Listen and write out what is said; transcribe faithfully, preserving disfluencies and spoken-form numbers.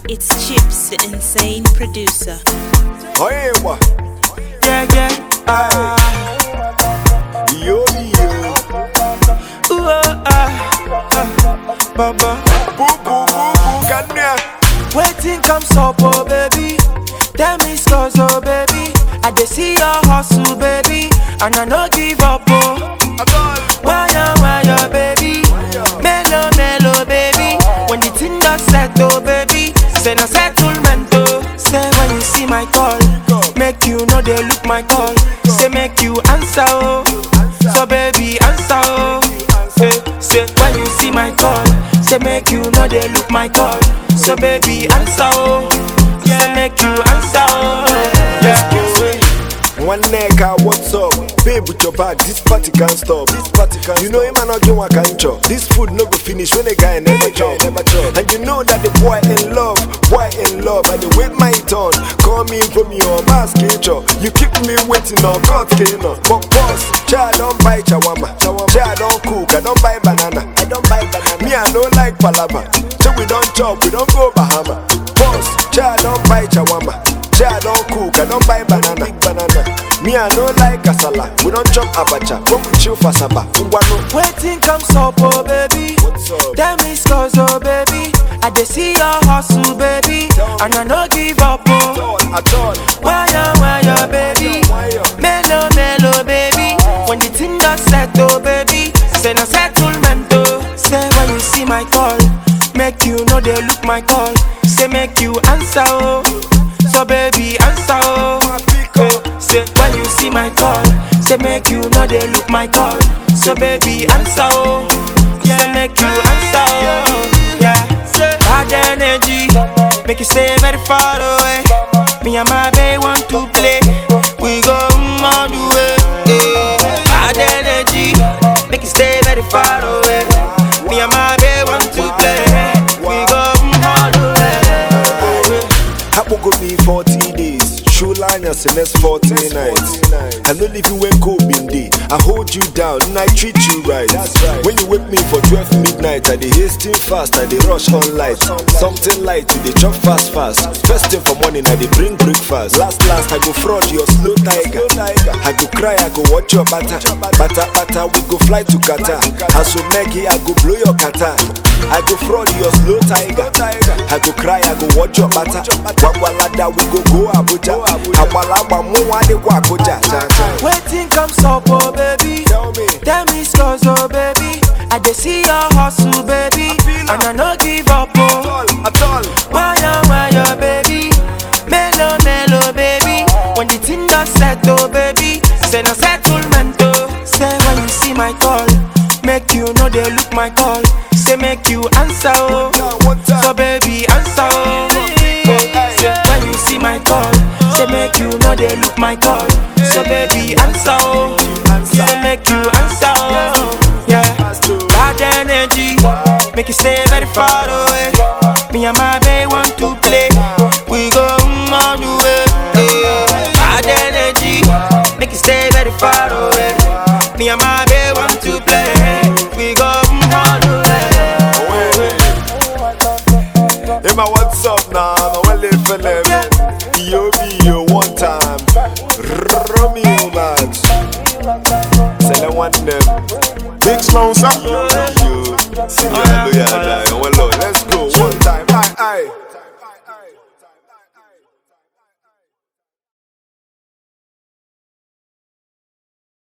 It's Chips, the insane producer. Oh yeah, what? Yeah, yeah. Ah. Yo, yo. Ooh, ah, ah. Baba. Boo, boo, boo, boo, can ya? Waiting comes up, oh baby. Tell me scores, oh baby. I dey see your hustle, baby, and I no give up, oh. Why ya, why ya, baby? Mellow, mellow, baby. When the thing just settle, baby, say no settlement, oh. Say when you see my call, make you know they look my call. Say make you answer, oh. So baby, answer, oh. Say, say when you see my call, say make you know they look my call. So baby, answer, oh. Say make you answer, oh. Yeah. One nigga, what's up? Babe with your bag, this party can't stop. This party can't You know him and again one can't chop. This food no go finish when a guy never chop, never chop. And you know that the boy in love, boy in love. And they wait my turn, call me from your basket. You keep me waiting on God's cane. But boss, child don't buy chawama, child don't cook, I don't buy banana, I don't buy banana. Me I don't like palava, so we don't chop, we don't go Bahama. Boss, child don't buy chawama, child don't cook, I don't buy banana, banana. Me I don't like kasala, we don't chop abacha, when we chill for saba. Waiting comes up, oh baby. What's up? Tell me scores, oh baby. I dey see your hustle, baby, and I no give up, oh. At all, Why ya, why ya, baby? Mellow, mellow, baby. When the thing just settle, baby, say no settlement, oh. Say when you see my call, make you know they look my call. Say make you answer, oh. So baby, answer, oh. Say when you see my call, say make you know they look my call. So baby, answer, oh. Say make you answer, oh. Yeah. Bad energy, make you stay very far away. Me and my babe want to play, we go mm, all the way. Yeah. Bad energy, make you stay very far away. Me and my babe want to play, we go mm, all the way. Hapo go be forty days, show line as the next forty nights. I know if you when cold been day, I hold you down and I treat you right. When you wake me for twelve midnight, I dey hasten fast, I dey rush on light. Something light, you dey chop fast fast. First thing for morning, I dey bring breakfast. Last last, I go fraud your slow tiger. I go cry, I go watch your batter. Batter, batter, we go fly to Qatar. As so Maggie, I go blow your Qatar. I go fraud your slow tiger. I go cry, I go watch your batter. Wagwalada, we go go Abuja. Awalaba, muwade wakoja. Waiting comes up, oh baby. Tell me, Tell me scores, oh baby. I dey see your hustle, baby, and I no give up, oh. at all. Why ya, why ya, baby? Mellow, mellow, baby. When the thing just settle, baby, say no settlement, oh. Say when you see my call, make you know they look my call. Say make you answer, oh. So baby, answer, oh. Say when you see my call, say make you know they look my call. So baby, answer, oh. Say make you answer, oh. Yeah. Bad energy, make you stay very far away. Me and my babe want to play, we go mm, all the way. Yeah. Bad energy, make you stay very far away. Me and my babe want to play, we go mm, all the way. Hey, my what's up now? No one live for them. Yo, yo, one time. Romeo Max. Sell one them. Big slow, sir. Yo, yo. See you, hallelujah.